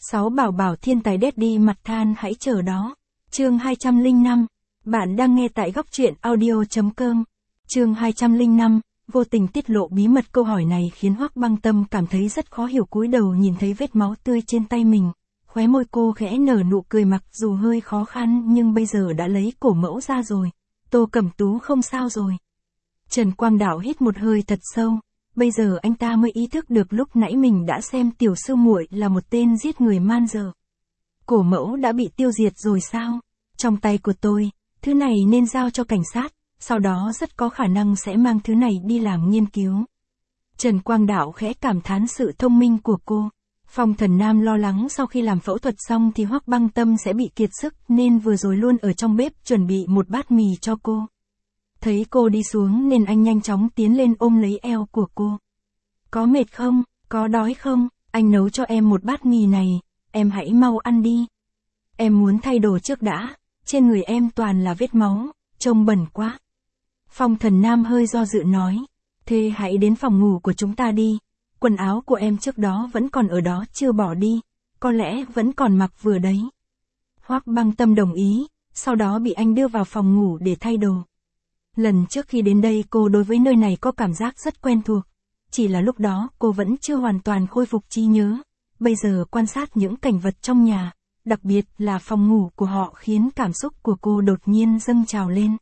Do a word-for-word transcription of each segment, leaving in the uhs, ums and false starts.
Sáu bảo bảo thiên tài Daddy mặt than hãy chờ đó. Chương hai trăm lẻ năm. Bạn đang nghe tại góc truyện audio.com. Chương hai trăm lẻ năm. Vô tình tiết lộ bí mật. Câu hỏi này khiến Hoắc Băng Tâm cảm thấy rất khó hiểu, cúi đầu nhìn thấy vết máu tươi trên tay mình. Khóe môi cô khẽ nở nụ cười, mặc dù hơi khó khăn nhưng bây giờ đã lấy cổ mẫu ra rồi. Tô Cẩm Tú không sao rồi. Trần Quang Đạo hít một hơi thật sâu. Bây giờ anh ta mới ý thức được lúc nãy mình đã xem tiểu sư muội là một tên giết người man dợ. Cổ mẫu đã bị tiêu diệt rồi sao? Trong tay của tôi, thứ này nên giao cho cảnh sát, sau đó rất có khả năng sẽ mang thứ này đi làm nghiên cứu. Trần Quang Đạo khẽ cảm thán sự thông minh của cô. Phong Thần Nam lo lắng sau khi làm phẫu thuật xong thì Hoắc Băng Tâm sẽ bị kiệt sức nên vừa rồi luôn ở trong bếp chuẩn bị một bát mì cho cô. Thấy cô đi xuống nên anh nhanh chóng tiến lên ôm lấy eo của cô. Có mệt không? Có đói không? Anh nấu cho em một bát mì này, em hãy mau ăn đi. Em muốn thay đồ trước đã, trên người em toàn là vết máu, trông bẩn quá. Phong Thần Nam hơi do dự nói, thế hãy đến phòng ngủ của chúng ta đi, quần áo của em trước đó vẫn còn ở đó chưa bỏ đi, có lẽ vẫn còn mặc vừa đấy. Hoắc Băng Tâm đồng ý, sau đó bị anh đưa vào phòng ngủ để thay đồ. Lần trước khi đến đây cô đối với nơi này có cảm giác rất quen thuộc, chỉ là lúc đó cô vẫn chưa hoàn toàn khôi phục trí nhớ. Bây giờ quan sát những cảnh vật trong nhà, đặc biệt là phòng ngủ của họ, khiến cảm xúc của cô đột nhiên dâng trào lên.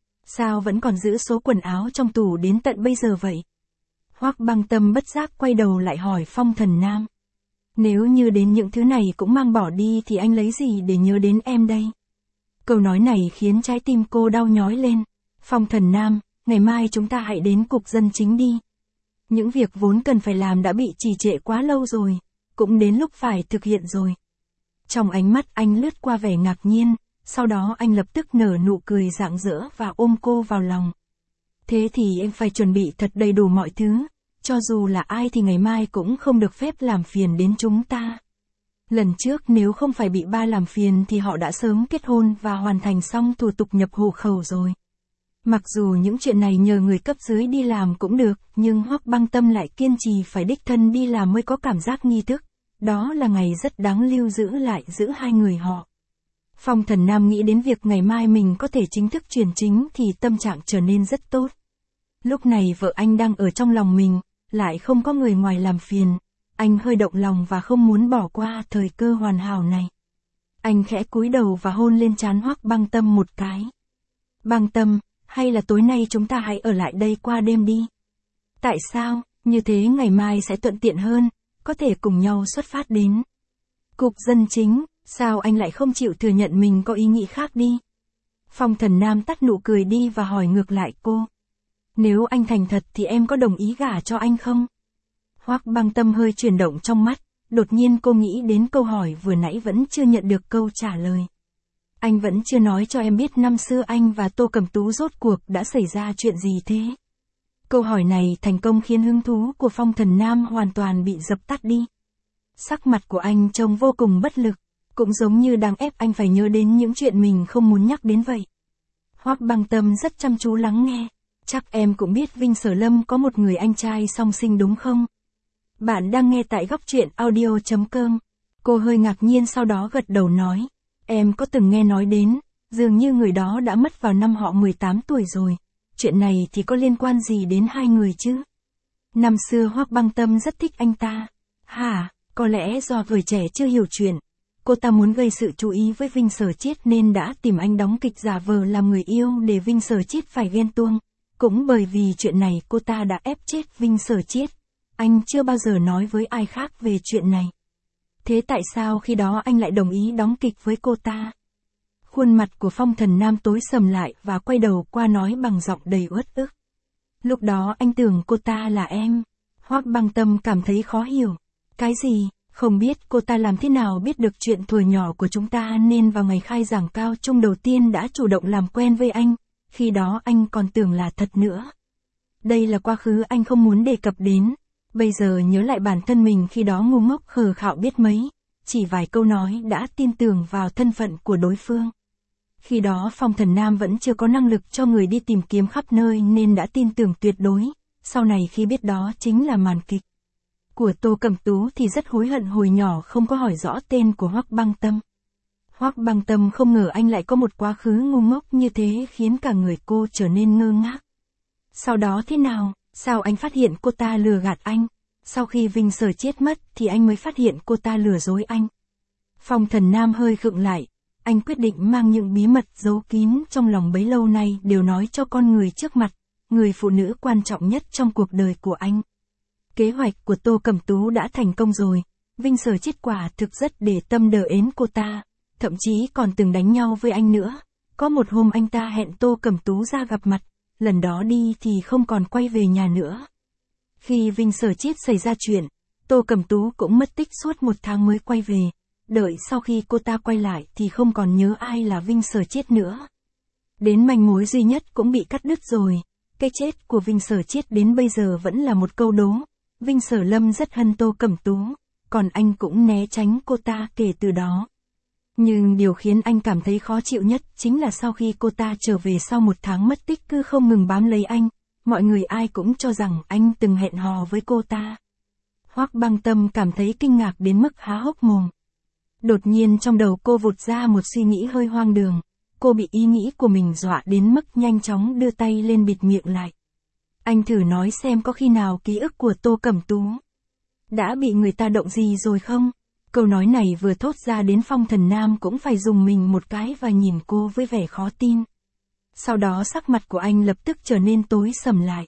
Sao vẫn còn giữ số quần áo trong tủ đến tận bây giờ vậy? Hoắc Băng Tâm bất giác quay đầu lại hỏi Phong Thần Nam. Nếu như đến những thứ này cũng mang bỏ đi thì anh lấy gì để nhớ đến em đây? Câu nói này khiến trái tim cô đau nhói lên. Phong Thần Nam, ngày mai chúng ta hãy đến cục dân chính đi. Những việc vốn cần phải làm đã bị trì trệ quá lâu rồi, cũng đến lúc phải thực hiện rồi. Trong ánh mắt anh lướt qua vẻ ngạc nhiên, sau đó anh lập tức nở nụ cười rạng rỡ và ôm cô vào lòng. Thế thì em phải chuẩn bị thật đầy đủ mọi thứ, cho dù là ai thì ngày mai cũng không được phép làm phiền đến chúng ta. Lần trước nếu không phải bị ba làm phiền thì họ đã sớm kết hôn và hoàn thành xong thủ tục nhập hộ khẩu rồi. Mặc dù những chuyện này nhờ người cấp dưới đi làm cũng được, nhưng Hoắc Băng Tâm lại kiên trì phải đích thân đi làm mới có cảm giác nghi thức. Đó là ngày rất đáng lưu giữ lại giữa hai người họ. Phong Thần Nam nghĩ đến việc ngày mai mình có thể chính thức chuyển chính thì tâm trạng trở nên rất tốt. Lúc này vợ anh đang ở trong lòng mình, lại không có người ngoài làm phiền. Anh hơi động lòng và không muốn bỏ qua thời cơ hoàn hảo này. Anh khẽ cúi đầu và hôn lên trán Hoắc Băng Tâm một cái. Băng Tâm, hay là tối nay chúng ta hãy ở lại đây qua đêm đi. Tại sao? Như thế ngày mai sẽ thuận tiện hơn, có thể cùng nhau xuất phát đến cục dân chính. Sao anh lại không chịu thừa nhận mình có ý nghĩ khác đi? Phong Thần Nam tắt nụ cười đi và hỏi ngược lại cô. Nếu anh thành thật thì em có đồng ý gả cho anh không? Hoắc Băng Tâm hơi chuyển động trong mắt, đột nhiên cô nghĩ đến câu hỏi vừa nãy vẫn chưa nhận được câu trả lời. Anh vẫn chưa nói cho em biết năm xưa anh và Tô Cẩm Tú rốt cuộc đã xảy ra chuyện gì thế? Câu hỏi này thành công khiến hứng thú của Phong Thần Nam hoàn toàn bị dập tắt đi. Sắc mặt của anh trông vô cùng bất lực, cũng giống như đang ép anh phải nhớ đến những chuyện mình không muốn nhắc đến vậy. Hoắc Băng Tâm rất chăm chú lắng nghe. Chắc em cũng biết Vinh Sở Lâm có một người anh trai song sinh đúng không? Bạn đang nghe tại góc truyện audio.com. Cô hơi ngạc nhiên sau đó gật đầu nói. Em có từng nghe nói đến, dường như người đó đã mất vào năm họ mười tám tuổi rồi. Chuyện này thì có liên quan gì đến hai người chứ? Năm xưa Hoắc Băng Tâm rất thích anh ta. Hả, có lẽ do tuổi trẻ chưa hiểu chuyện. Cô ta muốn gây sự chú ý với Vinh Sở Chiết nên đã tìm anh đóng kịch giả vờ làm người yêu để Vinh Sở Chiết phải ghen tuông. Cũng bởi vì chuyện này cô ta đã ép chết Vinh Sở Chiết. Anh chưa bao giờ nói với ai khác về chuyện này. Thế tại sao khi đó anh lại đồng ý đóng kịch với cô ta? Khuôn mặt của Phong Thần Nam tối sầm lại và quay đầu qua nói bằng giọng đầy uất ức. Lúc đó anh tưởng cô ta là em. Hoắc Băng Tâm cảm thấy khó hiểu. Cái gì? Không biết cô ta làm thế nào biết được chuyện thuở nhỏ của chúng ta nên vào ngày khai giảng cao trung đầu tiên đã chủ động làm quen với anh. Khi đó anh còn tưởng là thật nữa. Đây là quá khứ anh không muốn đề cập đến. Bây giờ nhớ lại bản thân mình khi đó ngu ngốc khờ khạo biết mấy. Chỉ vài câu nói đã tin tưởng vào thân phận của đối phương. Khi đó Phong Thần Nam vẫn chưa có năng lực cho người đi tìm kiếm khắp nơi nên đã tin tưởng tuyệt đối. Sau này khi biết đó chính là màn kịch. của Tô Cẩm Tú thì rất hối hận hồi nhỏ không có hỏi rõ tên của Hoắc Băng Tâm. Hoắc Băng Tâm không ngờ anh lại có một quá khứ ngu ngốc như thế, khiến cả người cô trở nên ngơ ngác. Sau đó thế nào, sao anh phát hiện cô ta lừa gạt anh? Sau khi Vinh Sở chết mất thì anh mới phát hiện cô ta lừa dối anh. Phong Thần Nam hơi khựng lại, anh quyết định mang những bí mật giấu kín trong lòng bấy lâu nay đều nói cho con người trước mặt, người phụ nữ quan trọng nhất trong cuộc đời của anh. Kế hoạch của Tô Cẩm Tú đã thành công rồi, Vinh Sở chết quả thực rất để tâm đờ ến cô ta, thậm chí còn từng đánh nhau với anh nữa. Có một hôm anh ta hẹn Tô Cẩm Tú ra gặp mặt, lần đó đi thì không còn quay về nhà nữa. Khi Vinh Sở chết xảy ra chuyện, Tô Cẩm Tú cũng mất tích suốt một tháng mới quay về. Đợi sau khi cô ta quay lại thì không còn nhớ ai là Vinh Sở chết nữa. Đến manh mối duy nhất cũng bị cắt đứt rồi. Cái chết của Vinh Sở chết đến bây giờ vẫn là một câu đố. Vinh Sở Lâm rất hận Tô Cẩm Tú, còn anh cũng né tránh cô ta kể từ đó. Nhưng điều khiến anh cảm thấy khó chịu nhất chính là sau khi cô ta trở về sau một tháng mất tích cứ không ngừng bám lấy anh, mọi người ai cũng cho rằng anh từng hẹn hò với cô ta. Hoắc Băng Tâm cảm thấy kinh ngạc đến mức há hốc mồm. Đột nhiên trong đầu cô vụt ra một suy nghĩ hơi hoang đường, cô bị ý nghĩ của mình dọa đến mức nhanh chóng đưa tay lên bịt miệng lại. Anh thử nói xem có khi nào ký ức của Tô Cẩm Tú đã bị người ta động gì rồi không? Câu nói này vừa thốt ra đến Phong Thần Nam cũng phải dùng mình một cái và nhìn cô với vẻ khó tin. Sau đó sắc mặt của anh lập tức trở nên tối sầm lại.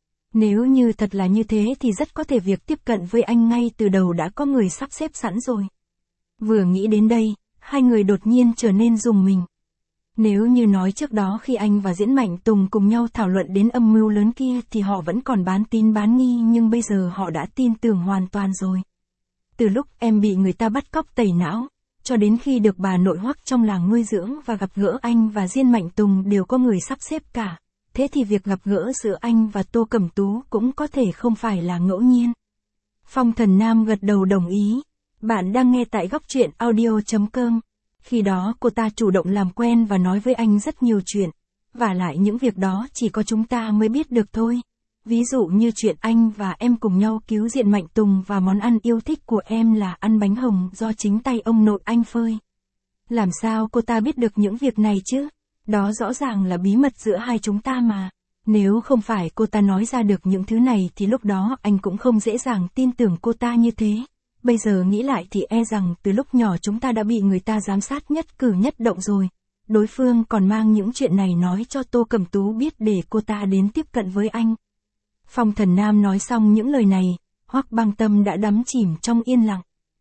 Nếu như thật là như thế thì rất có thể việc tiếp cận với anh ngay từ đầu đã có người sắp xếp sẵn rồi. Vừa nghĩ đến đây, hai người đột nhiên trở nên rùng mình. Nếu như nói trước đó khi anh và Diễn Mạnh Tùng cùng nhau thảo luận đến âm mưu lớn kia thì họ vẫn còn bán tín bán nghi, nhưng bây giờ họ đã tin tưởng hoàn toàn rồi. Từ lúc em bị người ta bắt cóc tẩy não, cho đến khi được bà nội Hoắc trong làng nuôi dưỡng và gặp gỡ anh và Diên Mạnh Tùng đều có người sắp xếp cả. Thế thì việc gặp gỡ giữa anh và Tô Cẩm Tú cũng có thể không phải là ngẫu nhiên. Phong Thần Nam gật đầu đồng ý. Bạn đang nghe tại góc truyện audio chấm com. Khi đó cô ta chủ động làm quen và nói với anh rất nhiều chuyện. Và lại những việc đó chỉ có chúng ta mới biết được thôi. Ví dụ như chuyện anh và em cùng nhau cứu Diện Mạnh Tùng và món ăn yêu thích của em là ăn bánh hồng do chính tay ông nội anh phơi. Làm sao cô ta biết được những việc này chứ? Đó rõ ràng là bí mật giữa hai chúng ta mà. Nếu không phải cô ta nói ra được những thứ này thì lúc đó anh cũng không dễ dàng tin tưởng cô ta như thế. Bây giờ nghĩ lại thì e rằng từ lúc nhỏ chúng ta đã bị người ta giám sát nhất cử nhất động rồi. Đối phương còn mang những chuyện này nói cho Tô Cẩm Tú biết để cô ta đến tiếp cận với anh. Phong Thần Nam nói xong những lời này, Hoắc Băng Tâm đã đắm chìm trong yên lặng.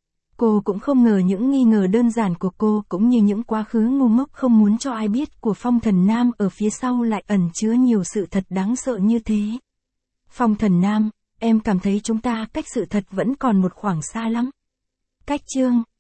Cô cũng không ngờ những nghi ngờ đơn giản của cô cũng như những quá khứ ngu ngốc không muốn cho ai biết của Phong Thần Nam ở phía sau lại ẩn chứa nhiều sự thật đáng sợ như thế. Phong Thần Nam, em cảm thấy chúng ta cách sự thật vẫn còn một khoảng xa lắm. Cách chương